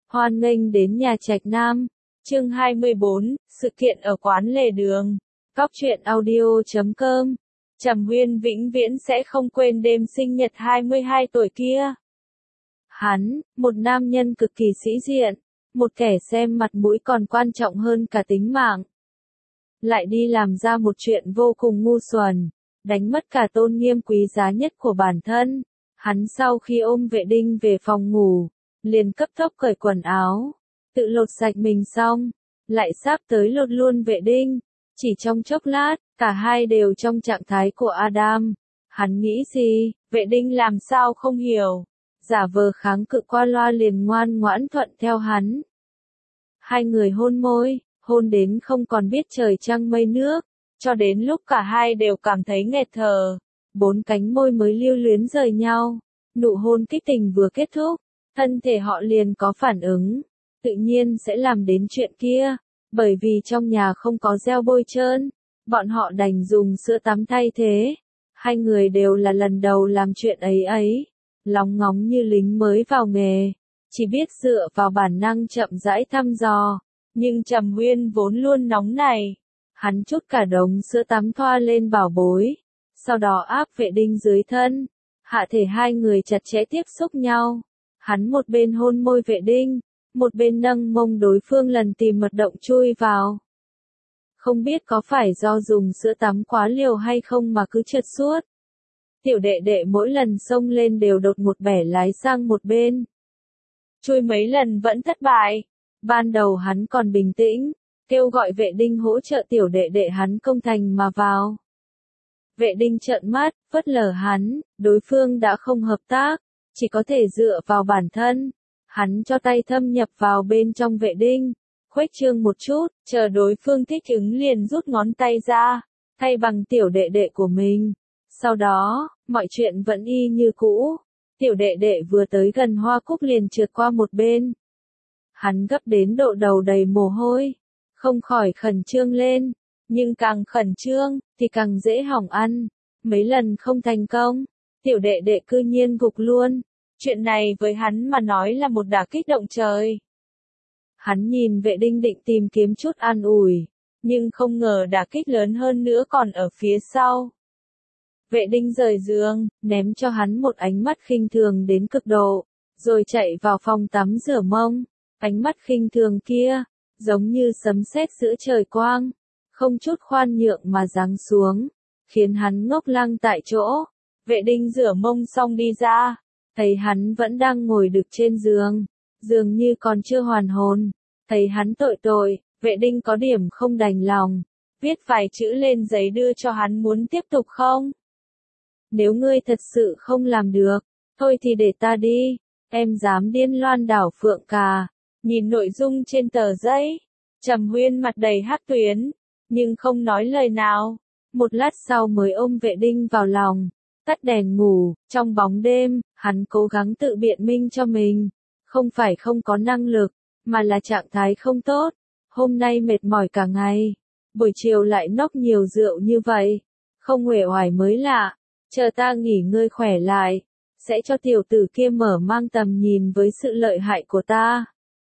Hoan nghênh đến nhà Trạch Nam. Chương 24, sự kiện ở quán lề đường. Cóc truyện audio.com. Trầm Huyên vĩnh viễn sẽ không quên đêm sinh nhật 22 tuổi kia. Hắn, một nam nhân cực kỳ sĩ diện, một kẻ xem mặt mũi còn quan trọng hơn cả tính mạng. Lại đi làm ra một chuyện vô cùng ngu xuẩn, đánh mất cả tôn nghiêm quý giá nhất của bản thân. Hắn sau khi ôm vệ đinh về phòng ngủ, liền cấp tốc cởi quần áo, tự lột sạch mình xong, lại sắp tới lột luôn vệ đinh. Chỉ trong chốc lát, cả hai đều trong trạng thái của Adam. Hắn nghĩ gì, vệ đinh làm sao không hiểu, giả vờ kháng cự qua loa liền ngoan ngoãn thuận theo hắn. Hai người hôn môi, hôn đến không còn biết trời trăng mây nước, cho đến lúc cả hai đều cảm thấy nghẹt thở, bốn cánh môi mới lưu luyến rời nhau. Nụ hôn kích tình vừa kết thúc, thân thể họ liền có phản ứng, tự nhiên sẽ làm đến chuyện kia, bởi vì trong nhà không có gel bôi trơn, bọn họ đành dùng sữa tắm thay thế. Hai người đều là lần đầu làm chuyện ấy, lóng ngóng như lính mới vào nghề, chỉ biết dựa vào bản năng chậm rãi thăm dò, nhưng Trầm Huyên vốn luôn nóng này, hắn chút cả đống sữa tắm thoa lên bảo bối, sau đó áp vệ đinh dưới thân, hạ thể hai người chặt chẽ tiếp xúc nhau. Hắn một bên hôn môi vệ đinh, một bên nâng mông đối phương lần tìm mật động chui vào. Không biết có phải do dùng sữa tắm quá liều hay không mà cứ trượt suốt. Tiểu đệ đệ mỗi lần xông lên đều đột một bẻ lái sang một bên. Chui mấy lần vẫn thất bại. Ban đầu hắn còn bình tĩnh, kêu gọi vệ đinh hỗ trợ tiểu đệ đệ hắn công thành mà vào. Vệ đinh trợn mắt, phớt lờ hắn, đối phương đã không hợp tác, chỉ có thể dựa vào bản thân. Hắn cho tay thâm nhập vào bên trong vệ đinh, khuếch trương một chút, chờ đối phương thích ứng liền rút ngón tay ra, thay bằng tiểu đệ đệ của mình. Sau đó, mọi chuyện vẫn y như cũ, tiểu đệ đệ vừa tới gần hoa cúc liền trượt qua một bên. Hắn gấp đến độ đầu đầy mồ hôi, không khỏi khẩn trương lên, nhưng càng khẩn trương, thì càng dễ hỏng ăn. Mấy lần không thành công, tiểu đệ đệ cư nhiên gục luôn. Chuyện này với hắn mà nói là một đả kích động trời. Hắn nhìn vệ đinh định tìm kiếm chút an ủi, nhưng không ngờ đả kích lớn hơn nữa còn ở phía sau. Vệ đinh rời giường, ném cho hắn một ánh mắt khinh thường đến cực độ, rồi chạy vào phòng tắm rửa mông. Ánh mắt khinh thường kia, giống như sấm sét giữa trời quang, không chút khoan nhượng mà giáng xuống, khiến hắn ngốc lăng tại chỗ. Vệ đinh rửa mông xong đi ra, thấy hắn vẫn đang ngồi đực trên giường, dường như còn chưa hoàn hồn. Thấy hắn tội, vệ đinh có điểm không đành lòng, viết vài chữ lên giấy đưa cho hắn muốn tiếp tục không? Nếu ngươi thật sự không làm được, thôi thì để ta đi, em dám điên loan đảo phượng cà. Nhìn nội dung trên tờ giấy, Trầm Huyên mặt đầy hắc tuyến, nhưng không nói lời nào. Một lát sau mới ôm vệ đinh vào lòng, tắt đèn ngủ. Trong bóng đêm, hắn cố gắng tự biện minh cho mình, không phải không có năng lực, mà là trạng thái không tốt. Hôm nay mệt mỏi cả ngày, buổi chiều lại nốc nhiều rượu như vậy, không uể oải mới lạ. Chờ ta nghỉ ngơi khỏe lại, sẽ cho tiểu tử kia mở mang tầm nhìn với sự lợi hại của ta.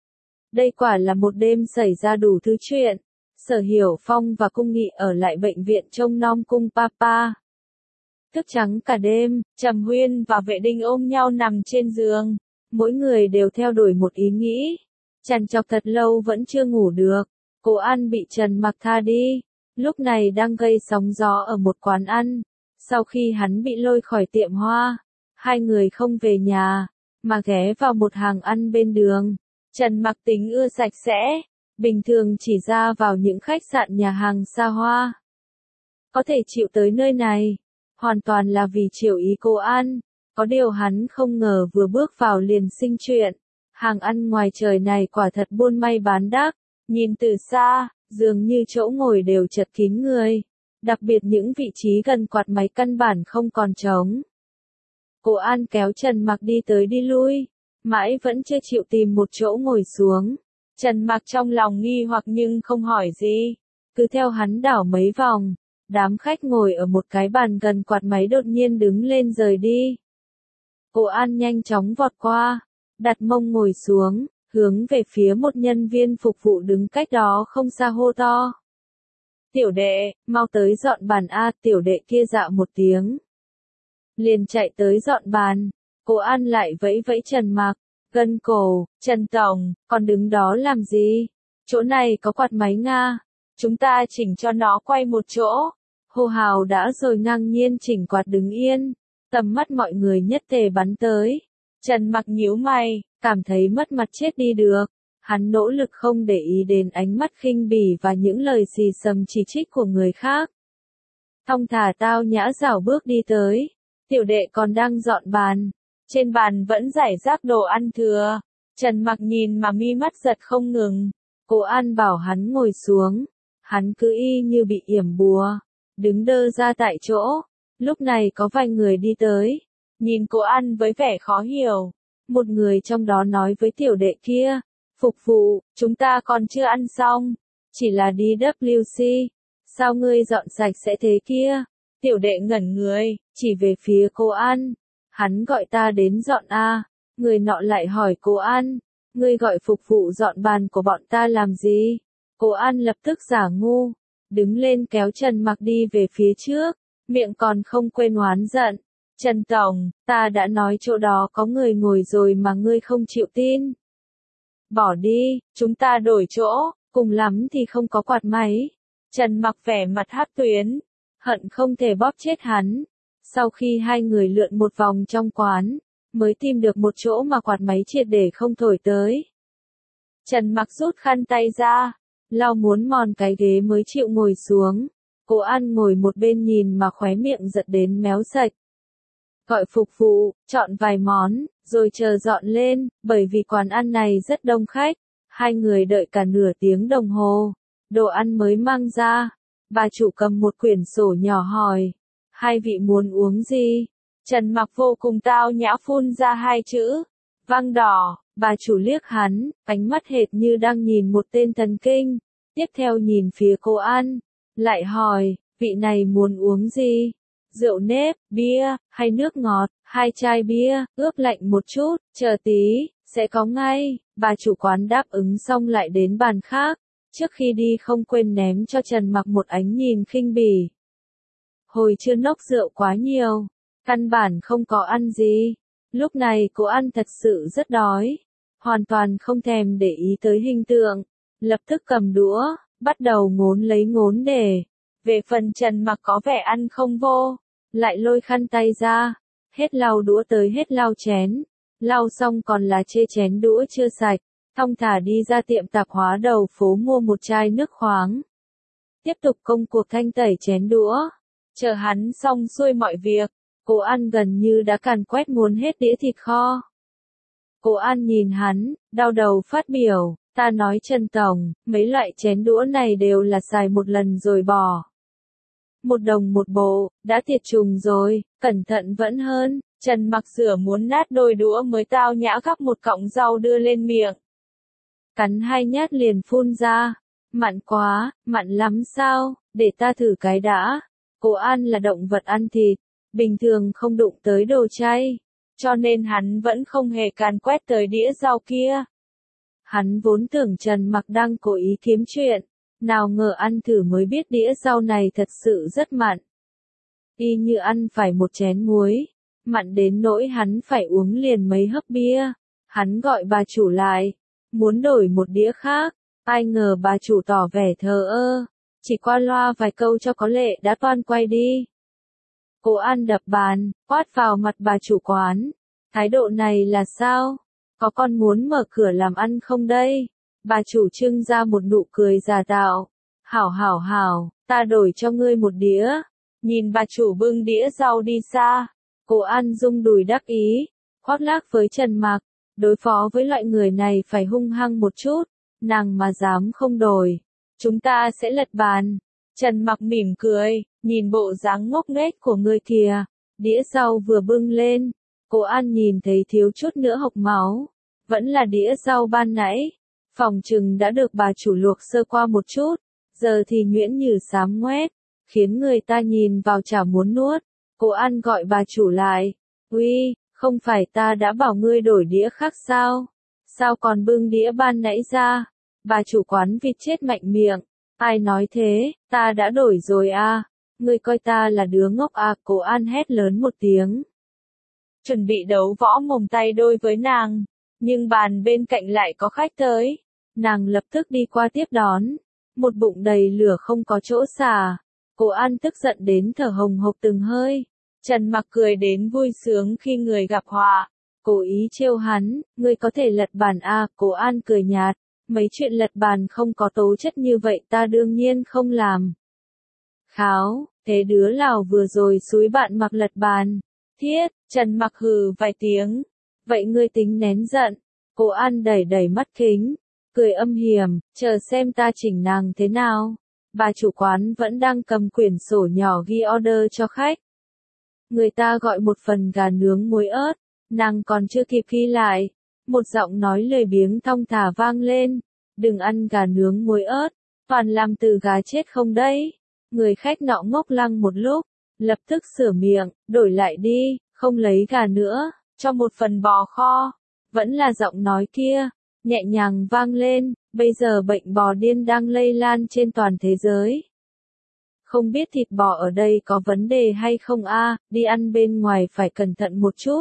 Đây quả là một đêm xảy ra đủ thứ chuyện. Sở Hiểu Phong và Cung Nghị ở lại bệnh viện trông nom cung papa. Thức trắng cả đêm, Trầm Huyên và vệ đinh ôm nhau nằm trên giường. Mỗi người đều theo đuổi một ý nghĩ. Trằn trọc thật lâu vẫn chưa ngủ được. Cô An bị Trần Mặc tha đi. Lúc này đang gây sóng gió ở một quán ăn. Sau khi hắn bị lôi khỏi tiệm hoa, hai người không về nhà, mà ghé vào một hàng ăn bên đường. Trần Mặc tính ưa sạch sẽ, bình thường chỉ ra vào những khách sạn nhà hàng xa hoa. Có thể chịu tới nơi này, hoàn toàn là vì chiều ý cô An. Có điều hắn không ngờ vừa bước vào liền sinh chuyện. Hàng ăn ngoài trời này quả thật buôn may bán đắt, nhìn từ xa, dường như chỗ ngồi đều chật kín người. Đặc biệt những vị trí gần quạt máy căn bản không còn trống. Cô An kéo Trần Mặc đi tới đi lui, mãi vẫn chưa chịu tìm một chỗ ngồi xuống. Trần Mặc trong lòng nghi hoặc nhưng không hỏi gì, cứ theo hắn đảo mấy vòng. Đám khách ngồi ở một cái bàn gần quạt máy đột nhiên đứng lên rời đi. Cô An nhanh chóng vọt qua, đặt mông ngồi xuống, hướng về phía một nhân viên phục vụ đứng cách đó không xa hô to. Tiểu đệ, mau tới dọn bàn a, tiểu đệ kia dạ một tiếng. Liền chạy tới dọn bàn, cô An lại vẫy vẫy Trần Mặc, gân cổ, Trần Tổng, còn đứng đó làm gì? Chỗ này có quạt máy Nga, chúng ta chỉnh cho nó quay một chỗ. Hô hào đã rồi ngang nhiên chỉnh quạt đứng yên, tầm mắt mọi người nhất tề bắn tới. Trần Mặc nhíu mày, cảm thấy mất mặt chết đi được. Hắn nỗ lực không để ý đến ánh mắt khinh bỉ và những lời xì xầm chỉ trích của người khác. Thong thả tao nhã rảo bước đi tới. Tiểu đệ còn đang dọn bàn. Trên bàn vẫn rải rác đồ ăn thừa. Trần Mặc nhìn mà mi mắt giật không ngừng. Cô An bảo hắn ngồi xuống. Hắn cứ y như bị yểm bùa. Đứng đơ ra tại chỗ. Lúc này có vài người đi tới. Nhìn cô An với vẻ khó hiểu. Một người trong đó nói với tiểu đệ kia. Phục vụ, chúng ta còn chưa ăn xong. Chỉ là đi WC. Sao ngươi dọn sạch sẽ thế kia? Tiểu đệ ngẩn người, chỉ về phía cô An. Hắn gọi ta đến dọn a. Người nọ lại hỏi cô An. Ngươi gọi phục vụ dọn bàn của bọn ta làm gì? Cô An lập tức giả ngu. Đứng lên kéo Trần Mặc đi về phía trước. Miệng còn không quên oán giận. Trần Tổng, ta đã nói chỗ đó có người ngồi rồi mà ngươi không chịu tin. Bỏ đi, chúng ta đổi chỗ, cùng lắm thì không có quạt máy. Trần Mặc vẻ mặt hắc tuyến, hận không thể bóp chết hắn. Sau khi hai người lượn một vòng trong quán, mới tìm được một chỗ mà quạt máy triệt để không thổi tới. Trần Mặc rút khăn tay ra, lau muốn mòn cái ghế mới chịu ngồi xuống. Cô An ngồi một bên nhìn mà khóe miệng giật đến méo sạch. Gọi phục vụ, chọn vài món, rồi chờ dọn lên, bởi vì quán ăn này rất đông khách. Hai người đợi cả nửa tiếng đồng hồ. Đồ ăn mới mang ra. Bà chủ cầm một quyển sổ nhỏ hỏi. Hai vị muốn uống gì? Trần Mặc vô cùng tao nhã phun ra hai chữ. Vang đỏ. Bà chủ liếc hắn, ánh mắt hệt như đang nhìn một tên thần kinh. Tiếp theo nhìn phía cô An. Lại hỏi, vị này muốn uống gì? Rượu nếp, bia, hay nước ngọt, 2 chai bia, ướp lạnh một chút, chờ tí, sẽ có ngay. Bà chủ quán đáp ứng xong lại đến bàn khác. Trước khi đi không quên ném cho Trần Mặc một ánh nhìn khinh bỉ. Hồi trưa nốc rượu quá nhiều, căn bản không có ăn gì. Lúc này cô ăn thật sự rất đói, hoàn toàn không thèm để ý tới hình tượng. Lập tức cầm đũa, bắt đầu ngốn lấy ngốn để. Về phần Trần Mặc có vẻ ăn không vô, lại lôi khăn tay ra, hết lau đũa tới hết lau chén. Lau xong còn là chê chén đũa chưa sạch, thong thả đi ra tiệm tạp hóa đầu phố mua một chai nước khoáng. Tiếp tục công cuộc thanh tẩy chén đũa. Chờ hắn xong xuôi mọi việc, cô An gần như đã càn quét muốn hết đĩa thịt kho. Cô An nhìn hắn, đau đầu phát biểu, ta nói Trần Tổng, mấy loại chén đũa này đều là xài một lần rồi bỏ. 1 đồng một bộ, đã tiệt trùng rồi, cẩn thận vẫn hơn. Trần Mặc rửa muốn nát đôi đũa mới tao nhã gắp một cọng rau đưa lên miệng. Cắn 2 nhát liền phun ra. Mặn quá, mặn lắm sao, để ta thử cái đã. Cô An là động vật ăn thịt, bình thường không đụng tới đồ chay, cho nên hắn vẫn không hề càn quét tới đĩa rau kia. Hắn vốn tưởng Trần Mặc đang cố ý kiếm chuyện, nào ngờ ăn thử mới biết đĩa rau này thật sự rất mặn. Y như ăn phải một chén muối, mặn đến nỗi hắn phải uống liền mấy hớp bia. Hắn gọi bà chủ lại, muốn đổi một đĩa khác, ai ngờ bà chủ tỏ vẻ thờ ơ, chỉ qua loa vài câu cho có lệ đã toan quay đi. Cô An đập bàn, quát vào mặt bà chủ quán, thái độ này là sao? Có con muốn mở cửa làm ăn không đây? Bà chủ trưng ra một nụ cười giả tạo. Hảo, ta đổi cho ngươi một đĩa. Nhìn bà chủ bưng đĩa rau đi xa, cô An rung đùi đắc ý, khoác lác với Trần Mặc, đối phó với loại người này phải hung hăng một chút, nàng mà dám không đổi, chúng ta sẽ lật bàn. Trần Mặc mỉm cười, nhìn bộ dáng ngốc nghếch của người kìa, đĩa rau vừa bưng lên, cô An nhìn thấy thiếu chút nữa hộc máu, vẫn là đĩa rau ban nãy, phòng chừng đã được bà chủ luộc sơ qua một chút, giờ thì nhuyễn như xám ngoét, khiến người ta nhìn vào chả muốn nuốt. Cô An gọi bà chủ lại, uy, không phải ta đã bảo ngươi đổi đĩa khác sao? sao còn bưng đĩa ban nãy ra? Bà chủ quán vịt chết mạnh miệng. Ai nói thế, ta đã đổi rồi à? Ngươi coi ta là đứa ngốc à? Cô An hét lớn một tiếng. Chuẩn bị đấu võ mồm tay đôi với nàng. Nhưng bàn bên cạnh lại có khách tới. Nàng lập tức đi qua tiếp đón. Một bụng đầy lửa không có chỗ xả. Cô An tức giận đến thở hồng hộc từng hơi. Trần Mặc cười đến vui sướng khi người gặp họa. Cố ý trêu hắn, ngươi có thể lật bàn à? Cô An cười nhạt. Mấy chuyện lật bàn không có tố chất như vậy ta đương nhiên không làm. Kháo, thế đứa Lào vừa rồi xúi bạn Mặc lật bàn. Thiết, Trần Mặc hừ vài tiếng. Vậy ngươi tính nén giận. Cô An đẩy đẩy mắt kính. Cười âm hiểm, chờ xem ta chỉnh nàng thế nào. Bà chủ quán vẫn đang cầm quyển sổ nhỏ ghi order cho khách. Người ta gọi một phần gà nướng muối ớt. Nàng còn chưa kịp ghi lại. Một giọng nói lười biếng thong thả vang lên. Đừng ăn gà nướng muối ớt. Toàn làm từ gà chết không đấy. Người khách nọ ngốc lăng một lúc. Lập tức sửa miệng, đổi lại đi, không lấy gà nữa, cho một phần bò kho. Vẫn là giọng nói kia, nhẹ nhàng vang lên, bây giờ bệnh bò điên đang lây lan trên toàn thế giới. Không biết thịt bò ở đây có vấn đề hay không a? Đi ăn bên ngoài phải cẩn thận một chút.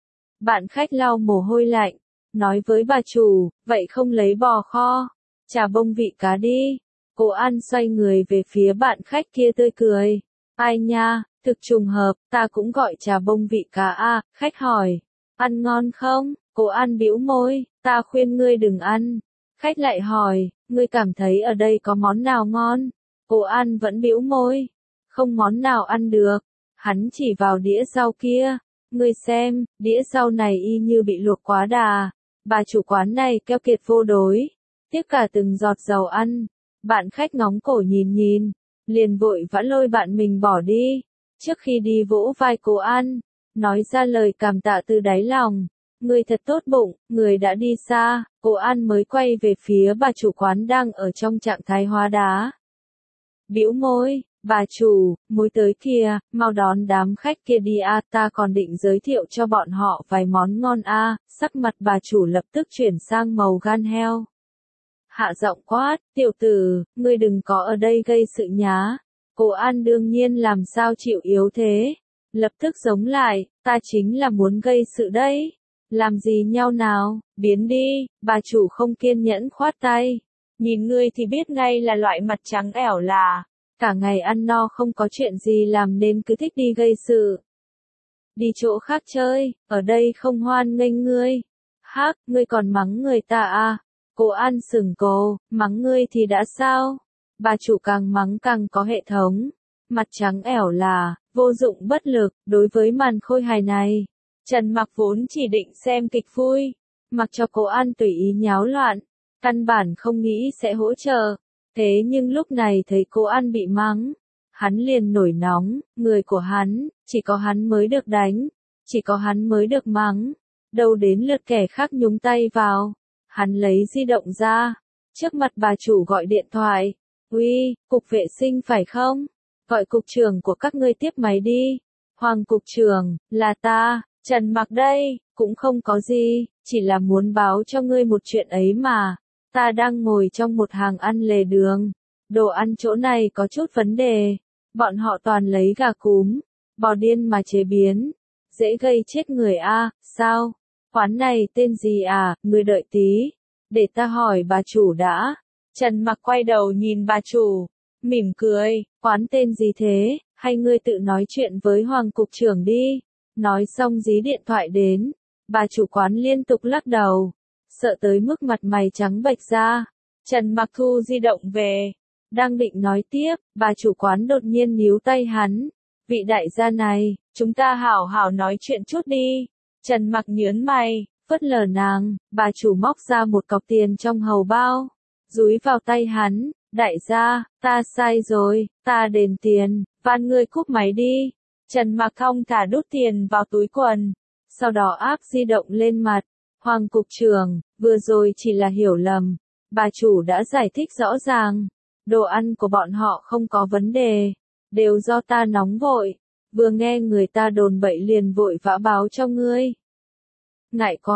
Bạn khách lau mồ hôi lạnh, nói với bà chủ, vậy không lấy bò kho, chả bông vị cá đi. Cô An xoay người về phía bạn khách kia tươi cười. Ai nha, thực trùng hợp, ta cũng gọi trà bông vị cá à? Khách hỏi. Ăn ngon không? Cô An bĩu môi, ta khuyên ngươi đừng ăn. Khách lại hỏi, ngươi cảm thấy ở đây có món nào ngon? Cô An vẫn bĩu môi. Không món nào ăn được. Hắn chỉ vào đĩa rau kia. Ngươi xem, đĩa rau này y như bị luộc quá đà. Bà chủ quán này keo kiệt vô đối. Tiếc cả từng giọt dầu ăn. Bạn khách ngóng cổ nhìn nhìn. Liền vội vã lôi bạn mình bỏ đi. Trước khi đi vỗ vai cô An. Nói ra lời cảm tạ từ đáy lòng. Người thật tốt bụng, người đã đi xa. Cô An mới quay về phía bà chủ quán đang ở trong trạng thái hóa đá. Bĩu môi, bà chủ, mối tới kìa, mau đón đám khách kia đi a, ta còn định giới thiệu cho bọn họ vài món ngon a. Sắc mặt bà chủ lập tức chuyển sang màu gan heo. Hạ giọng quát, tiểu tử, ngươi đừng có ở đây gây sự nhá. Cô An đương nhiên làm sao chịu yếu thế. Lập tức giống lại, ta chính là muốn gây sự đấy. Làm gì nhau nào, biến đi, bà chủ không kiên nhẫn khoát tay. Nhìn ngươi thì biết ngay là loại mặt trắng ẻo là. Cả ngày ăn no không có chuyện gì làm nên cứ thích đi gây sự. Đi chỗ khác chơi, ở đây không hoan nghênh ngươi. Hắc, ngươi còn mắng người ta à? Cô An sừng cô, mắng ngươi thì đã sao? Bà chủ càng mắng càng có hệ thống. Mặt trắng ẻo là, vô dụng bất lực, đối với màn khôi hài này. Trần Mặc vốn chỉ định xem kịch vui. Mặc cho cô An tùy ý nháo loạn. Căn bản không nghĩ sẽ hỗ trợ. Thế nhưng lúc này thấy cô An bị mắng. Hắn liền nổi nóng, người của hắn, chỉ có hắn mới được đánh. Chỉ có hắn mới được mắng. Đâu đến lượt kẻ khác nhúng tay vào. Hắn lấy di động ra. Trước mặt bà chủ gọi điện thoại. Uy, cục vệ sinh phải không? Gọi cục trưởng của các ngươi tiếp máy đi. Hoàng cục trưởng, là ta, Trần Mặc đây, cũng không có gì, chỉ là muốn báo cho ngươi một chuyện ấy mà. Ta đang ngồi trong một hàng ăn lề đường. Đồ ăn chỗ này có chút vấn đề. Bọn họ toàn lấy gà cúm, bò điên mà chế biến. Dễ gây chết người a, sao? Quán này tên gì à, ngươi đợi tí. Để ta hỏi bà chủ đã. Trần Mặc quay đầu nhìn bà chủ, mỉm cười, quán tên gì thế, hay ngươi tự nói chuyện với Hoàng cục trưởng đi. Nói xong dí điện thoại đến, bà chủ quán liên tục lắc đầu, sợ tới mức mặt mày trắng bệch ra. Trần Mặc thu di động về, đang định nói tiếp, bà chủ quán đột nhiên níu tay hắn. Vị đại gia này, chúng ta hảo hảo nói chuyện chút đi. Trần Mặc nhớn mày, phớt lờ nàng, bà chủ móc ra một cọc tiền trong hầu bao, dúi vào tay hắn. Đại gia, ta sai rồi, ta đền tiền, van ngươi cúp máy đi. Trần Mặc thong thả đút tiền vào túi quần, sau đó áp di động lên mặt. Hoàng cục trưởng, vừa rồi chỉ là hiểu lầm. Bà chủ đã giải thích rõ ràng. Đồ ăn của bọn họ không có vấn đề, đều do ta nóng vội. Vừa nghe người ta đồn bậy liền vội vã báo cho ngươi. Ngại quá,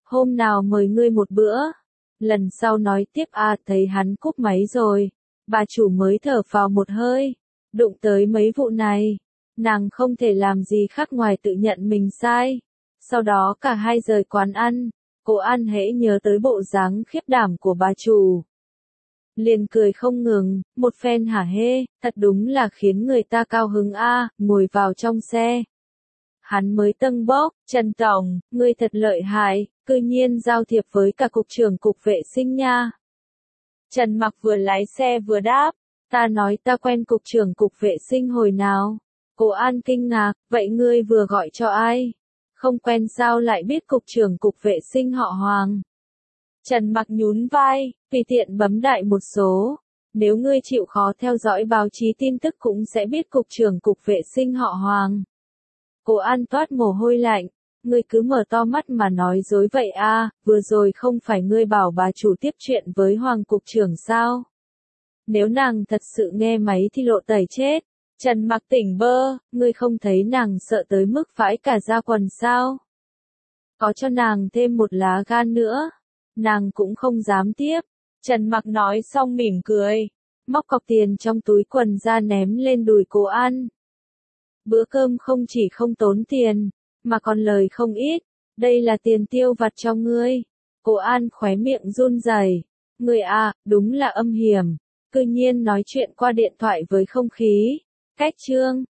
Hôm nào mời ngươi một bữa. Lần sau nói tiếp thấy hắn cúp máy rồi. Bà chủ mới thở phào một hơi. Đụng tới mấy vụ này. Nàng không thể làm gì khác ngoài tự nhận mình sai. Sau đó cả hai rời quán ăn. Cô An hễ nhớ tới bộ dáng khiếp đảm của bà chủ. Liền cười không ngừng, một phen hả hê, thật đúng là khiến người ta cao hứng ngồi vào trong xe. Hắn mới tâng bốc, Trần Tổng, ngươi thật lợi hại, cư nhiên giao thiệp với cả cục trưởng cục vệ sinh nha. Trần Mặc vừa lái xe vừa đáp, ta nói ta quen cục trưởng cục vệ sinh hồi nào. Cô An kinh ngạc, vậy ngươi vừa gọi cho ai? Không quen sao lại biết cục trưởng cục vệ sinh họ Hoàng? Trần Mặc nhún vai, tùy tiện bấm đại một số. Nếu ngươi chịu khó theo dõi báo chí tin tức cũng sẽ biết cục trưởng cục vệ sinh họ Hoàng. Cô An toát mồ hôi lạnh, ngươi cứ mở to mắt mà nói dối vậy vừa rồi không phải ngươi bảo bà chủ tiếp chuyện với Hoàng cục trưởng sao? Nếu nàng thật sự nghe máy thì lộ tẩy chết. Trần Mặc tỉnh bơ, ngươi không thấy nàng sợ tới mức vãi cả da quần sao? Có cho nàng thêm một lá gan nữa, nàng cũng không dám tiếp. Trần Mặc nói xong mỉm cười, móc cọc tiền trong túi quần ra ném lên đùi cô An. Bữa cơm không chỉ không tốn tiền, mà còn lời không ít, đây là tiền tiêu vặt cho ngươi. Cô An khóe miệng run rẩy, ngươi đúng là âm hiểm, cư nhiên nói chuyện qua điện thoại với không khí. Cách chương